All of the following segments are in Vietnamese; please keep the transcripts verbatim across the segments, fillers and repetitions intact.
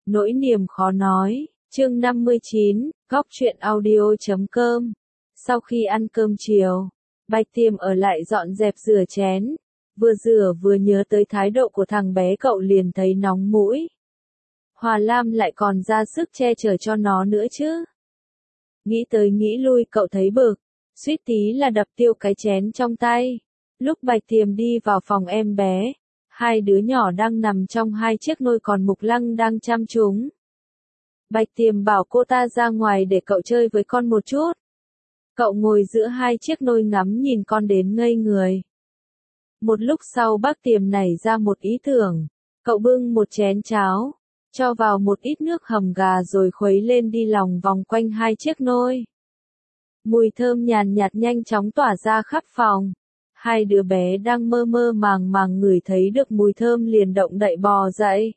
Nỗi niềm khó nói, chương năm mươi chín, góc truyện audio chấm com. Sau khi ăn cơm chiều, Bạch Tiềm ở lại dọn dẹp rửa chén, vừa rửa vừa nhớ tới thái độ của thằng bé cậu liền thấy nóng mũi. Hòa Lam lại còn ra sức che chở cho nó nữa chứ. Nghĩ tới nghĩ lui cậu thấy bực, suýt tí là đập tiêu cái chén trong tay. Lúc Bạch Tiềm đi vào phòng em bé, hai đứa nhỏ đang nằm trong hai chiếc nôi còn Mục Lăng đang chăm chúng. Bạch Tiềm bảo cô ta ra ngoài để cậu chơi với con một chút. Cậu ngồi giữa hai chiếc nôi ngắm nhìn con đến ngây người. Một lúc sau bác Tiềm nảy ra một ý tưởng, cậu bưng một chén cháo, cho vào một ít nước hầm gà rồi khuấy lên đi lòng vòng quanh hai chiếc nôi. Mùi thơm nhàn nhạt nhanh chóng tỏa ra khắp phòng. Hai đứa bé đang mơ mơ màng màng ngửi thấy được mùi thơm liền động đậy bò dậy.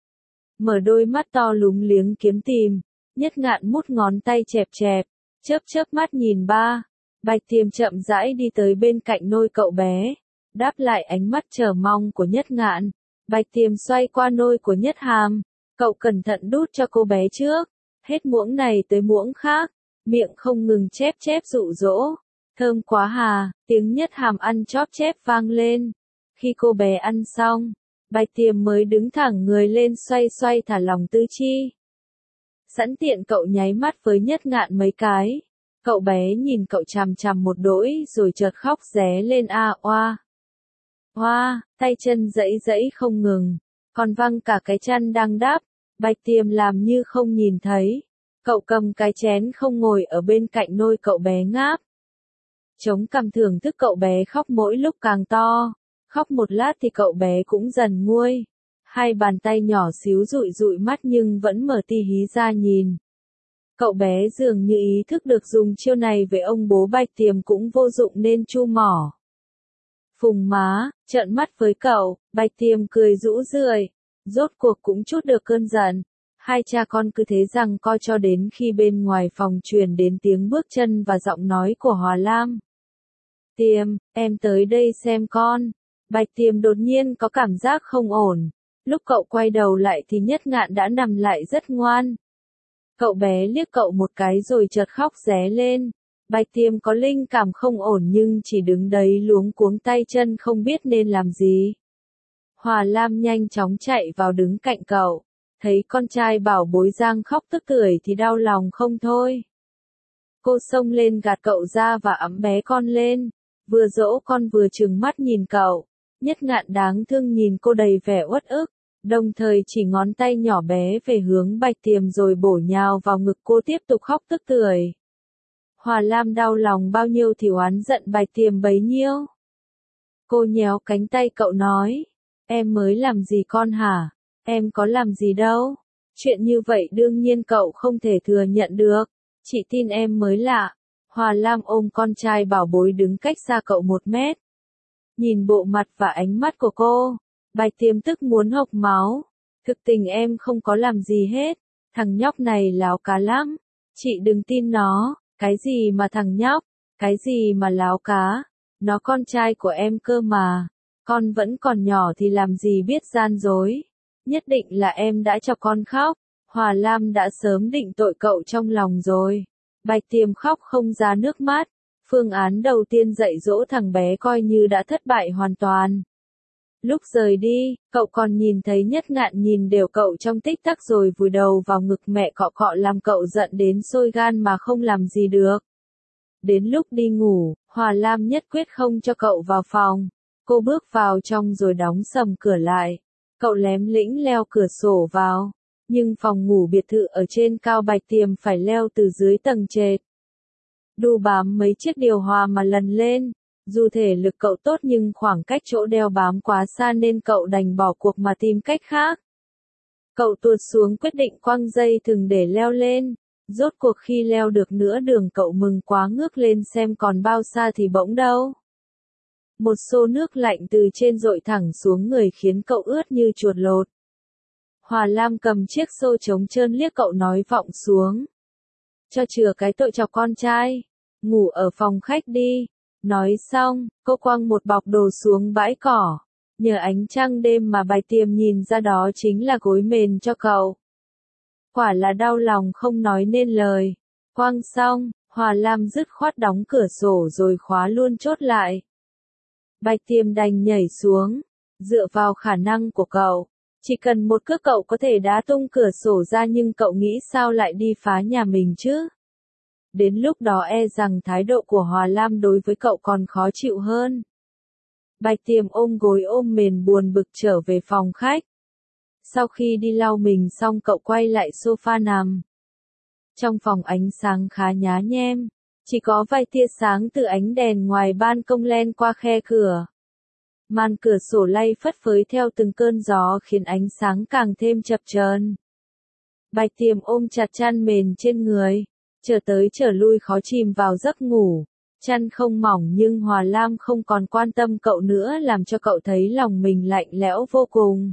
Mở đôi mắt to lúng liếng kiếm tìm, Nhất Ngạn mút ngón tay chẹp chẹp, chớp chớp mắt nhìn ba. Bạch Tiềm chậm rãi đi tới bên cạnh nôi cậu bé, đáp lại ánh mắt chờ mong của Nhất Ngạn. Bạch Tiềm xoay qua nôi của Nhất Hàm, cậu cẩn thận đút cho cô bé trước, hết muỗng này tới muỗng khác, miệng không ngừng chép chép dụ dỗ. Thơm quá hà, tiếng Nhất Hàm ăn chóp chép vang lên. Khi cô bé ăn xong, Bạch Tiềm mới đứng thẳng người lên xoay xoay thả lỏng tư chi. Sẵn tiện cậu nháy mắt với Nhất Ngạn mấy cái. Cậu bé nhìn cậu chằm chằm một đỗi rồi chợt khóc ré lên a oa. Hoa, tay chân dẫy dẫy không ngừng, còn văng cả cái chăn đang đắp. Bạch Tiềm làm như không nhìn thấy. Cậu cầm cái chén không ngồi ở bên cạnh nôi cậu bé ngáp. Chống cằm thưởng thức cậu bé khóc mỗi lúc càng to. Khóc một lát thì cậu bé cũng dần nguôi. Hai bàn tay nhỏ xíu dụi dụi mắt nhưng vẫn mở ti hí ra nhìn. Cậu bé dường như ý thức được dùng chiêu này với ông bố Bạch Tiềm cũng vô dụng nên chu mỏ. Phùng má, trợn mắt với cậu, Bạch Tiềm cười rũ rượi. Rốt cuộc cũng chút được cơn giận. Hai cha con cứ thế rằng coi cho đến khi bên ngoài phòng truyền đến tiếng bước chân và giọng nói của Hòa Lam. Tiềm, em tới đây xem con. Bạch Tiềm đột nhiên có cảm giác không ổn. Lúc cậu quay đầu lại thì Nhất Ngạn đã nằm lại rất ngoan. Cậu bé liếc cậu một cái rồi chợt khóc ré lên. Bạch Tiềm có linh cảm không ổn nhưng chỉ đứng đấy luống cuống tay chân không biết nên làm gì. Hòa Lam nhanh chóng chạy vào đứng cạnh cậu. Thấy con trai bảo bối Giang khóc tức tưởi thì đau lòng không thôi. Cô xông lên gạt cậu ra và ẵm bé con lên. Vừa dỗ con vừa trừng mắt nhìn cậu. Nhất Ngạn đáng thương nhìn cô đầy vẻ uất ức, đồng thời chỉ ngón tay nhỏ bé về hướng Bạch Tiềm rồi bổ nhào vào ngực cô tiếp tục khóc tức tưởi. Hòa Lam đau lòng bao nhiêu thì oán giận Bạch Tiềm bấy nhiêu. Cô nhéo cánh tay cậu nói, em mới làm gì con hả? Em có làm gì đâu. Chuyện như vậy đương nhiên cậu không thể thừa nhận được. Chị tin em mới lạ. Hòa Lam ôm con trai bảo bối đứng cách xa cậu một mét. Nhìn bộ mặt và ánh mắt của cô, Bạch Tiềm tức muốn hộc máu. Thực tình em không có làm gì hết. Thằng nhóc này láo cá lắm. Chị đừng tin nó. Cái gì mà thằng nhóc? Cái gì mà láo cá? Nó con trai của em cơ mà. Con vẫn còn nhỏ thì làm gì biết gian dối. Nhất định là em đã cho con khóc. Hòa Lam đã sớm định tội cậu trong lòng rồi. Bạch Tiềm khóc không ra nước mắt. Phương án đầu tiên dạy dỗ thằng bé coi như đã thất bại hoàn toàn. Lúc rời đi, cậu còn nhìn thấy Nhất Ngạn nhìn đều cậu trong tích tắc rồi vùi đầu vào ngực mẹ cọ cọ làm cậu giận đến sôi gan mà không làm gì được. Đến lúc đi ngủ, Hòa Lam nhất quyết không cho cậu vào phòng. Cô bước vào trong rồi đóng sầm cửa lại. Cậu lém lĩnh leo cửa sổ vào. Nhưng phòng ngủ biệt thự ở trên cao Bạch Tiềm phải leo từ dưới tầng trệt. Đu bám mấy chiếc điều hòa mà lần lên. Dù thể lực cậu tốt nhưng khoảng cách chỗ đeo bám quá xa nên cậu đành bỏ cuộc mà tìm cách khác. Cậu tuột xuống quyết định quăng dây thừng để leo lên. Rốt cuộc khi leo được nửa đường cậu mừng quá ngước lên xem còn bao xa thì bỗng đâu. Một xô nước lạnh từ trên dội thẳng xuống người khiến cậu ướt như chuột lột. Hòa Lam cầm chiếc xô trống trơn liếc cậu nói vọng xuống. Cho chừa cái tội chọc con trai. Ngủ ở phòng khách đi. Nói xong, cô quăng một bọc đồ xuống bãi cỏ. Nhờ ánh trăng đêm mà Bạch Tiềm nhìn ra đó chính là gối mền cho cậu. Quả là đau lòng không nói nên lời. Quăng xong, Hòa Lam dứt khoát đóng cửa sổ rồi khóa luôn chốt lại. Bạch Tiêm đành nhảy xuống, dựa vào khả năng của cậu. Chỉ cần một cước cậu có thể đá tung cửa sổ ra, nhưng cậu nghĩ sao lại đi phá nhà mình chứ? Đến lúc đó e rằng thái độ của Hòa Lam đối với cậu còn khó chịu hơn. Bạch Tiêm ôm gối ôm mền buồn bực trở về phòng khách. Sau khi đi lau mình xong cậu quay lại sofa nằm. Trong phòng ánh sáng khá nhá nhem, chỉ có vài tia sáng từ ánh đèn ngoài ban công len qua khe cửa. Màn cửa sổ lay phất phới theo từng cơn gió khiến ánh sáng càng thêm chập chờn. Bạch Tiêm ôm chặt chăn mền trên người, trở tới trở lui khó chìm vào giấc ngủ. Chăn không mỏng nhưng Hòa Lam không còn quan tâm cậu nữa, làm cho cậu thấy lòng mình lạnh lẽo vô cùng.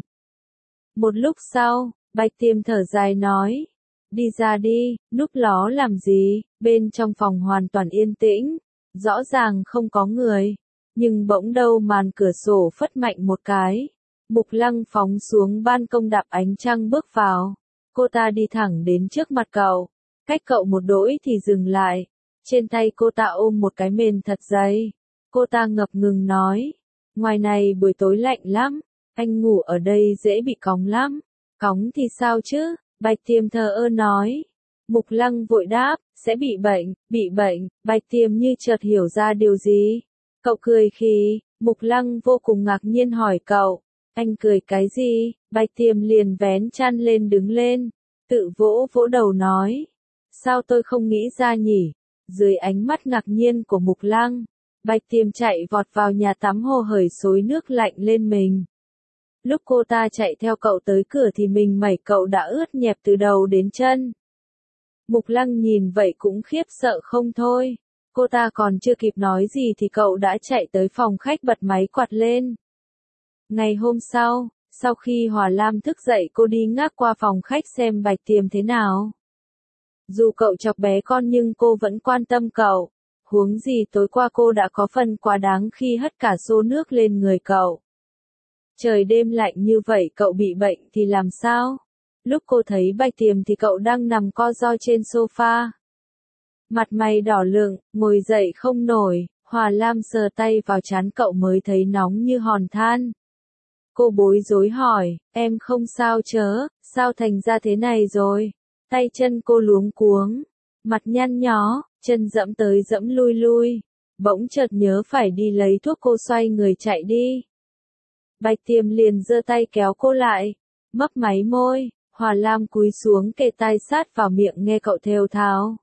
Một lúc sau, Bạch Tiêm thở dài nói, đi ra đi, núp ló làm gì, bên trong phòng hoàn toàn yên tĩnh, rõ ràng không có người, nhưng bỗng đâu màn cửa sổ phất mạnh một cái, Mục Lăng phóng xuống ban công đạp ánh trăng bước vào, cô ta đi thẳng đến trước mặt cậu, cách cậu một đỗi thì dừng lại, trên tay cô ta ôm một cái mền thật dày, cô ta ngập ngừng nói, ngoài này buổi tối lạnh lắm, anh ngủ ở đây dễ bị cóng lắm, cóng thì sao chứ? Bạch Tiêm thờ ơ nói. Mục Lăng vội đáp, sẽ bị bệnh, bị bệnh. Bạch Tiêm như chợt hiểu ra điều gì. Cậu cười khi, Mục Lăng vô cùng ngạc nhiên hỏi cậu, anh cười cái gì? Bạch Tiêm liền vén chăn lên đứng lên, tự vỗ vỗ đầu nói, sao tôi không nghĩ ra nhỉ? Dưới ánh mắt ngạc nhiên của Mục Lăng, Bạch Tiêm chạy vọt vào nhà tắm hồ hởi xối nước lạnh lên mình. Lúc cô ta chạy theo cậu tới cửa thì mình mẩy cậu đã ướt nhẹp từ đầu đến chân. Mục Lăng nhìn vậy cũng khiếp sợ không thôi. Cô ta còn chưa kịp nói gì thì cậu đã chạy tới phòng khách bật máy quạt lên. Ngày hôm sau, sau khi Hòa Lam thức dậy cô đi ngáp qua phòng khách xem Bạch Tiêm thế nào. Dù cậu chọc bé con nhưng cô vẫn quan tâm cậu. Huống gì tối qua cô đã có phần quá đáng khi hất cả xô nước lên người cậu. Trời đêm lạnh như vậy cậu bị bệnh thì làm sao? Lúc cô thấy Bạch Tiêm thì cậu đang nằm co ro trên sofa. Mặt mày đỏ lựng, ngồi dậy không nổi, Hòa Lam sờ tay vào trán cậu mới thấy nóng như hòn than. Cô bối rối hỏi, em không sao chớ, sao thành ra thế này rồi? Tay chân cô luống cuống, mặt nhăn nhó, chân dẫm tới dẫm lui lui. Bỗng chợt nhớ phải đi lấy thuốc, cô xoay người chạy đi. Bạch Tiêm liền giơ tay kéo cô lại, mấp máy môi, Hòa Lam cúi xuống kề tai sát vào miệng nghe cậu thều thào.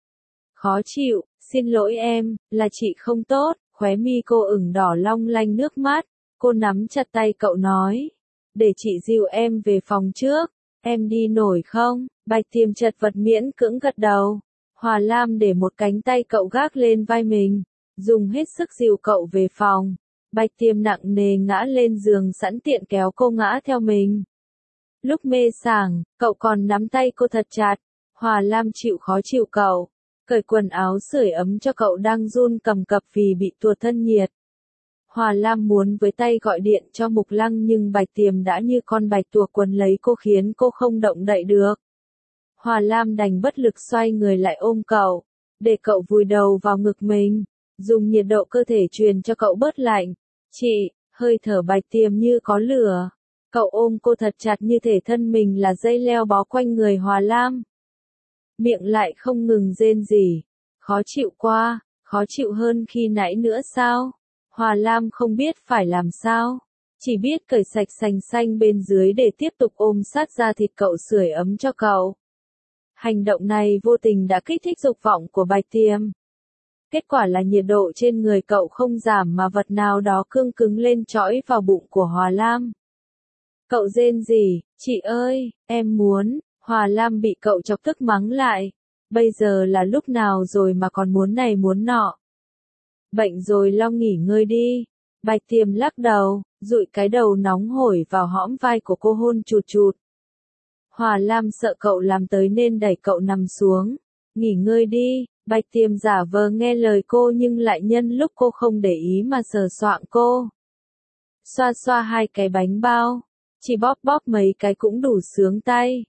Khó chịu, xin lỗi em, là chị không tốt, khóe mi cô ửng đỏ long lanh nước mắt, cô nắm chặt tay cậu nói, để chị dìu em về phòng trước, em đi nổi không? Bạch Tiêm chật vật miễn cưỡng gật đầu, Hòa Lam để một cánh tay cậu gác lên vai mình, dùng hết sức dìu cậu về phòng. Bạch Tiêm nặng nề ngã lên giường sẵn tiện kéo cô ngã theo mình. Lúc mê sảng, cậu còn nắm tay cô thật chặt. Hòa Lam chịu khó chịu cậu, cởi quần áo sưởi ấm cho cậu đang run cầm cập vì bị tuột thân nhiệt. Hòa Lam muốn với tay gọi điện cho Mục Lăng nhưng Bạch Tiêm đã như con bạch tuộc quấn lấy cô khiến cô không động đậy được. Hòa Lam đành bất lực xoay người lại ôm cậu, để cậu vùi đầu vào ngực mình, dùng nhiệt độ cơ thể truyền cho cậu bớt lạnh. Chị, hơi thở Bạch Tiêm như có lửa. Cậu ôm cô thật chặt như thể thân mình là dây leo bó quanh người Hòa Lam. Miệng lại không ngừng rên rỉ. Khó chịu quá, khó chịu hơn khi nãy nữa sao? Hòa Lam không biết phải làm sao. Chỉ biết cởi sạch sành xanh bên dưới để tiếp tục ôm sát da thịt cậu sưởi ấm cho cậu. Hành động này vô tình đã kích thích dục vọng của Bạch Tiêm. Kết quả là nhiệt độ trên người cậu không giảm mà vật nào đó cương cứng lên chõi vào bụng của Hòa Lam. Cậu rên rỉ, chị ơi, em muốn, Hòa Lam bị cậu chọc tức mắng lại. Bây giờ là lúc nào rồi mà còn muốn này muốn nọ. Bệnh rồi lo nghỉ ngơi đi. Bạch Tiêm lắc đầu, dụi cái đầu nóng hổi vào hõm vai của cô hôn chụt chụt. Hòa Lam sợ cậu làm tới nên đẩy cậu nằm xuống. Nghỉ ngơi đi. Bạch Tiêm giả vờ nghe lời cô nhưng lại nhân lúc cô không để ý mà sờ soạng cô. Xoa xoa hai cái bánh bao, chỉ bóp bóp mấy cái cũng đủ sướng tay.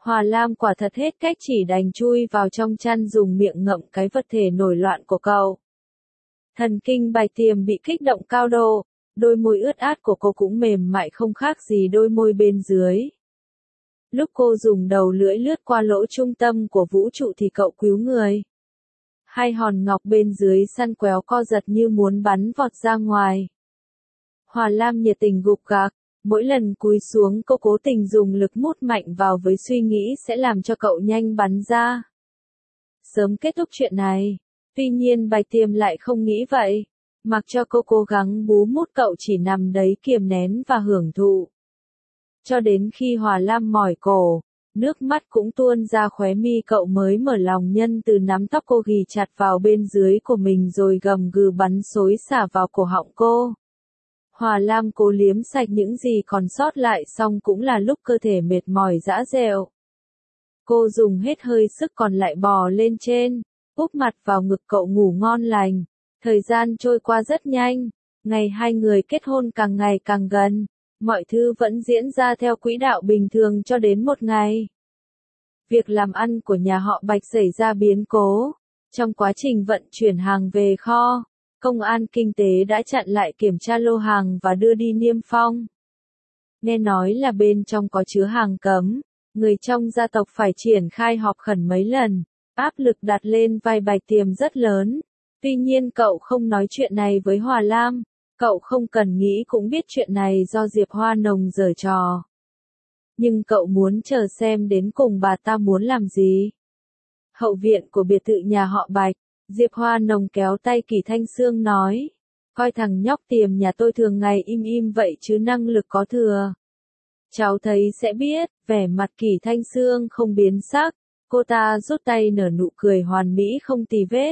Hòa Lam quả thật hết cách chỉ đành chui vào trong chăn dùng miệng ngậm cái vật thể nổi loạn của cậu. Thần kinh Bạch Tiềm bị kích động cao độ, đôi môi ướt át của cô cũng mềm mại không khác gì đôi môi bên dưới. Lúc cô dùng đầu lưỡi lướt qua lỗ trung tâm của vũ trụ thì cậu cúi người. Hai hòn ngọc bên dưới săn quéo co giật như muốn bắn vọt ra ngoài. Hòa Lam nhiệt tình gục gạc, mỗi lần cúi xuống cô cố tình dùng lực mút mạnh vào với suy nghĩ sẽ làm cho cậu nhanh bắn ra. Sớm kết thúc chuyện này, tuy nhiên Bạch Tiềm lại không nghĩ vậy, mặc cho cô cố gắng bú mút cậu chỉ nằm đấy kiềm nén và hưởng thụ. Cho đến khi Hòa Lam mỏi cổ, nước mắt cũng tuôn ra khóe mi cậu mới mở lòng nhân từ nắm tóc cô ghì chặt vào bên dưới của mình rồi gầm gừ bắn xối xả vào cổ họng cô. Hòa Lam cố liếm sạch những gì còn sót lại xong cũng là lúc cơ thể mệt mỏi rã rẹo. Cô dùng hết hơi sức còn lại bò lên trên, úp mặt vào ngực cậu ngủ ngon lành. Thời gian trôi qua rất nhanh, ngày hai người kết hôn càng ngày càng gần, mọi thứ vẫn diễn ra theo quỹ đạo bình thường cho đến một ngày. Việc làm ăn của nhà họ Bạch xảy ra biến cố. Trong quá trình vận chuyển hàng về kho, công an kinh tế đã chặn lại kiểm tra lô hàng và đưa đi niêm phong. Nghe nói là bên trong có chứa hàng cấm, người trong gia tộc phải triển khai họp khẩn mấy lần, áp lực đặt lên vai Bạch Tiềm rất lớn. Tuy nhiên cậu không nói chuyện này với Hòa Lam, cậu không cần nghĩ cũng biết chuyện này do Diệp Hoa Nồng giở trò. Nhưng cậu muốn chờ xem đến cùng bà ta muốn làm gì. Hậu viện của biệt thự nhà họ Bạch, Diệp Hoa Nồng kéo tay Kỷ Thanh Sương nói, coi thằng nhóc Tiềm nhà tôi thường ngày im im vậy chứ năng lực có thừa. Cháu thấy sẽ biết. Vẻ mặt Kỷ Thanh Sương không biến sắc, cô ta rút tay nở nụ cười hoàn mỹ không tì vết.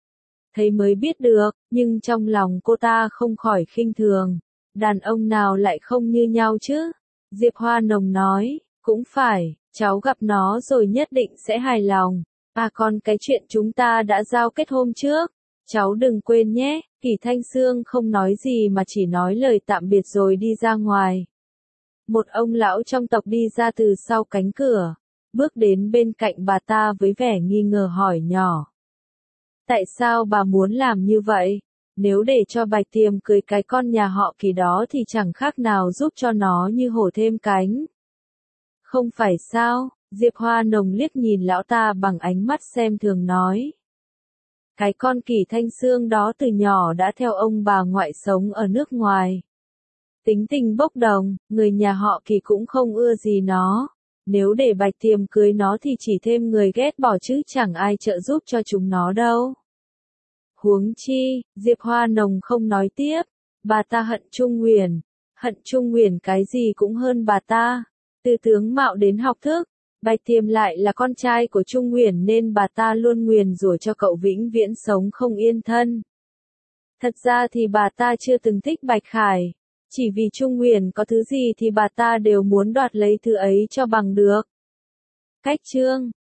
Thấy mới biết được, nhưng trong lòng cô ta không khỏi khinh thường. Đàn ông nào lại không như nhau chứ? Diệp Hoa Nồng nói, cũng phải, cháu gặp nó rồi nhất định sẽ hài lòng. À còn cái chuyện chúng ta đã giao kết hôm trước, cháu đừng quên nhé. Kỷ Thanh Sương không nói gì mà chỉ nói lời tạm biệt rồi đi ra ngoài. Một ông lão trong tộc đi ra từ sau cánh cửa, bước đến bên cạnh bà ta với vẻ nghi ngờ hỏi nhỏ. Tại sao bà muốn làm như vậy? Nếu để cho Bạch Tiềm cưới cái con nhà họ Kỳ đó thì chẳng khác nào giúp cho nó như hổ thêm cánh. Không phải sao? Diệp Hoa Nồng liếc nhìn lão ta bằng ánh mắt xem thường nói. Cái con Kỷ Thanh Sương đó từ nhỏ đã theo ông bà ngoại sống ở nước ngoài. Tính tình bốc đồng, người nhà họ Kỳ cũng không ưa gì nó. Nếu để Bạch Tiềm cưới nó thì chỉ thêm người ghét bỏ chứ chẳng ai trợ giúp cho chúng nó đâu. Huống chi, Diệp Hoa Nồng không nói tiếp, bà ta hận Trung Huyền, hận Trung Huyền cái gì cũng hơn bà ta. Từ tướng mạo đến học thức, Bạch Tiềm lại là con trai của Trung Huyền nên bà ta luôn nguyền rủa cho cậu vĩnh viễn sống không yên thân. Thật ra thì bà ta chưa từng thích Bạch Khải, chỉ vì Trung Huyền có thứ gì thì bà ta đều muốn đoạt lấy thứ ấy cho bằng được. Cách chương